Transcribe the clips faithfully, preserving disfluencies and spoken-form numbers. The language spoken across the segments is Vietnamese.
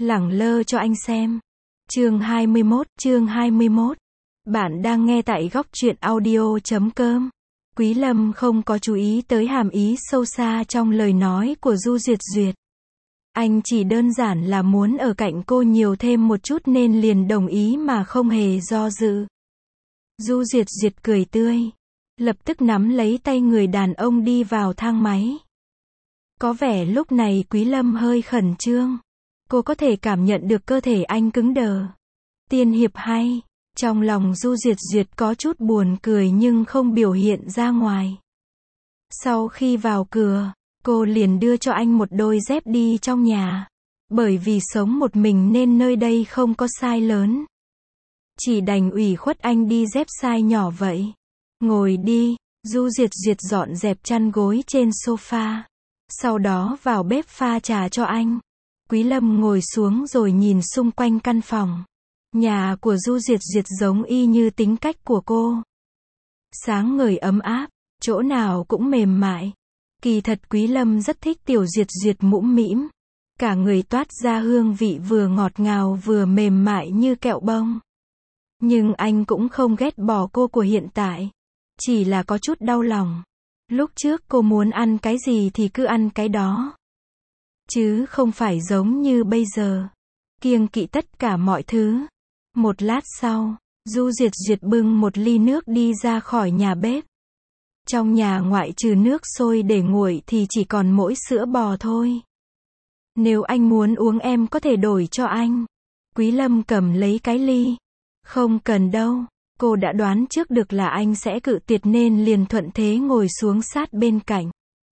Lẳng lơ cho anh xem. Chương hai mươi mốt, chương hai mươi mốt. Bạn đang nghe tại góc truyện audio chấm com. Quý Lâm không có chú ý tới hàm ý sâu xa trong lời nói của Du Duyệt Duyệt. Anh chỉ đơn giản là muốn ở cạnh cô nhiều thêm một chút nên liền đồng ý mà không hề do dự. Du Duyệt Duyệt cười tươi, lập tức nắm lấy tay người đàn ông đi vào thang máy. Có vẻ lúc này Quý Lâm hơi khẩn trương. Cô có thể cảm nhận được cơ thể anh cứng đờ. Tiên hiệp hay. Trong lòng Du Duyệt Duyệt có chút buồn cười nhưng không biểu hiện ra ngoài. Sau khi vào cửa, cô liền đưa cho anh một đôi dép đi trong nhà. Bởi vì sống một mình nên nơi đây không có size lớn. Chỉ đành ủy khuất anh đi dép size nhỏ vậy. Ngồi đi. Du Duyệt Duyệt dọn dẹp chăn gối trên sofa. Sau đó vào bếp pha trà cho anh. Quý Lâm ngồi xuống rồi nhìn xung quanh căn phòng. Nhà của Du Duyệt Duyệt giống y như tính cách của cô. Sáng ngời ấm áp, chỗ nào cũng mềm mại. Kỳ thật Quý Lâm rất thích Tiểu Duyệt Duyệt mũm mĩm. Cả người toát ra hương vị vừa ngọt ngào vừa mềm mại như kẹo bông. Nhưng anh cũng không ghét bỏ cô của hiện tại. Chỉ là có chút đau lòng. Lúc trước cô muốn ăn cái gì thì cứ ăn cái đó. Chứ không phải giống như bây giờ. Kiêng kỵ tất cả mọi thứ. Một lát sau, Du Duyệt Duyệt bưng một ly nước đi ra khỏi nhà bếp. Trong nhà ngoại trừ nước sôi để nguội thì chỉ còn mỗi sữa bò thôi. Nếu anh muốn uống em có thể đổi cho anh. Quý Lâm cầm lấy cái ly. Không cần đâu. Cô đã đoán trước được là anh sẽ cự tuyệt nên liền thuận thế ngồi xuống sát bên cạnh.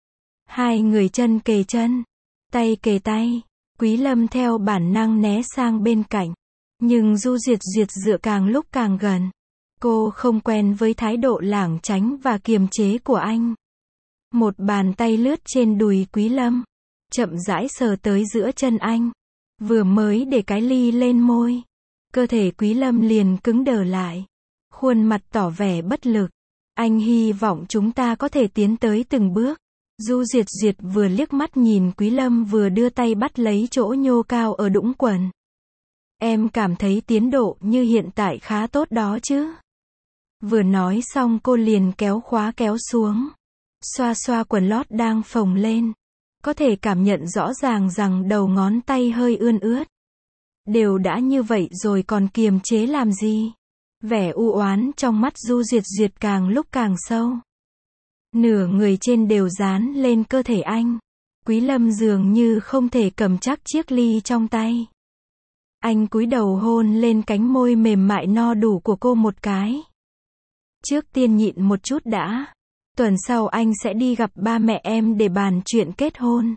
Hai người chân kề chân, tay kề tay. Quý Lâm theo bản năng né sang bên cạnh. Nhưng Du Duyệt Duyệt dựa càng lúc càng gần. Cô không quen với thái độ lảng tránh và kiềm chế của anh. Một bàn tay lướt trên đùi Quý Lâm. Chậm rãi sờ tới giữa chân anh. Vừa mới để cái ly lên môi. Cơ thể Quý Lâm liền cứng đờ lại. Khuôn mặt tỏ vẻ bất lực. Anh hy vọng chúng ta có thể tiến tới từng bước. Du Duyệt Duyệt vừa liếc mắt nhìn Quý Lâm vừa đưa tay bắt lấy chỗ nhô cao ở đũng quần. Em cảm thấy tiến độ như hiện tại khá tốt đó chứ. Vừa nói xong cô liền kéo khóa kéo xuống. Xoa xoa quần lót đang phồng lên. Có thể cảm nhận rõ ràng rằng đầu ngón tay hơi ươn ướt. Đều đã như vậy rồi còn kiềm chế làm gì? Vẻ u oán trong mắt Du Duyệt Duyệt càng lúc càng sâu. Nửa người trên đều dán lên cơ thể anh. Quý Lâm dường như không thể cầm chắc chiếc ly trong tay. Anh cúi đầu hôn lên cánh môi mềm mại no đủ của cô một cái. Trước tiên nhịn một chút đã. Tuần sau anh sẽ đi gặp ba mẹ em để bàn chuyện kết hôn.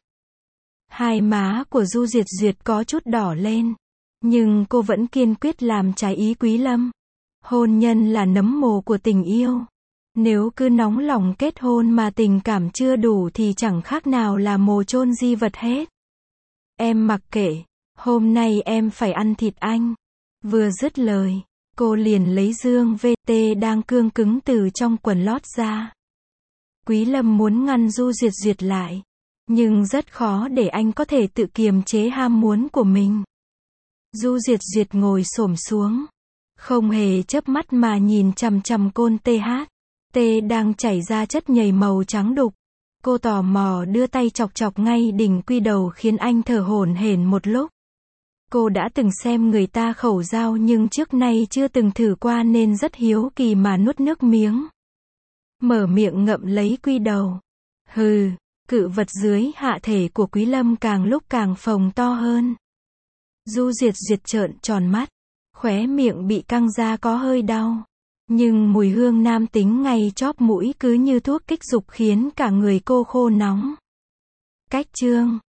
Hai má của Du Duyệt Duyệt có chút đỏ lên. Nhưng cô vẫn kiên quyết làm trái ý Quý Lâm. Hôn nhân là nấm mồ của tình yêu. Nếu cứ nóng lòng kết hôn mà tình cảm chưa đủ thì chẳng khác nào là mồ chôn di vật hết. Em mặc kệ. Hôm nay em phải ăn thịt anh. Vừa dứt lời, cô liền lấy dương vê tê đang cương cứng từ trong quần lót ra. Quý Lâm muốn ngăn Du Duyệt Duyệt lại. Nhưng rất khó để anh có thể tự kiềm chế ham muốn của mình. Du Duyệt Duyệt ngồi xổm xuống. Không hề chớp mắt mà nhìn chằm chằm côn tê hát. Tê đang chảy ra chất nhầy màu trắng đục. Cô tò mò đưa tay chọc chọc ngay đỉnh quy đầu khiến anh thở hổn hển một lúc. Cô đã từng xem người ta khẩu dao nhưng trước nay chưa từng thử qua nên rất hiếu kỳ mà nuốt nước miếng. Mở miệng ngậm lấy quy đầu. Hừ, cự vật dưới hạ thể của Quý Lâm càng lúc càng phồng to hơn. Du Duyệt Duyệt trợn tròn mắt. Khóe miệng bị căng ra có hơi đau. Nhưng mùi hương nam tính ngay chóp mũi cứ như thuốc kích dục khiến cả người cô khô nóng. Cách chương